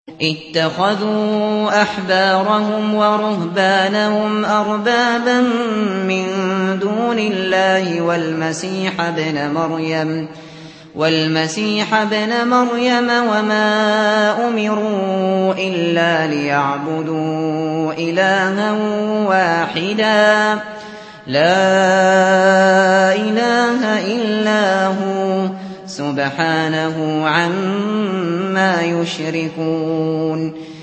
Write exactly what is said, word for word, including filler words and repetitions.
اتَّخَذُوا أَحْبَارَهُمْ وَرُهْبَانَهُمْ أَرْبَابًا مِّن دُونِ اللَّهِ وَالْمَسِيحَ ابْنَ مَرْيَمَ وَمَا أُمِرُوا إِلَّا لِيَعْبُدُوا إِلَٰهًا وَاحِدًا لَّا إِلَٰهَ إِلَّا هُوَ سُبْحَانَهُ عَمَّا يُشْرِكُونَ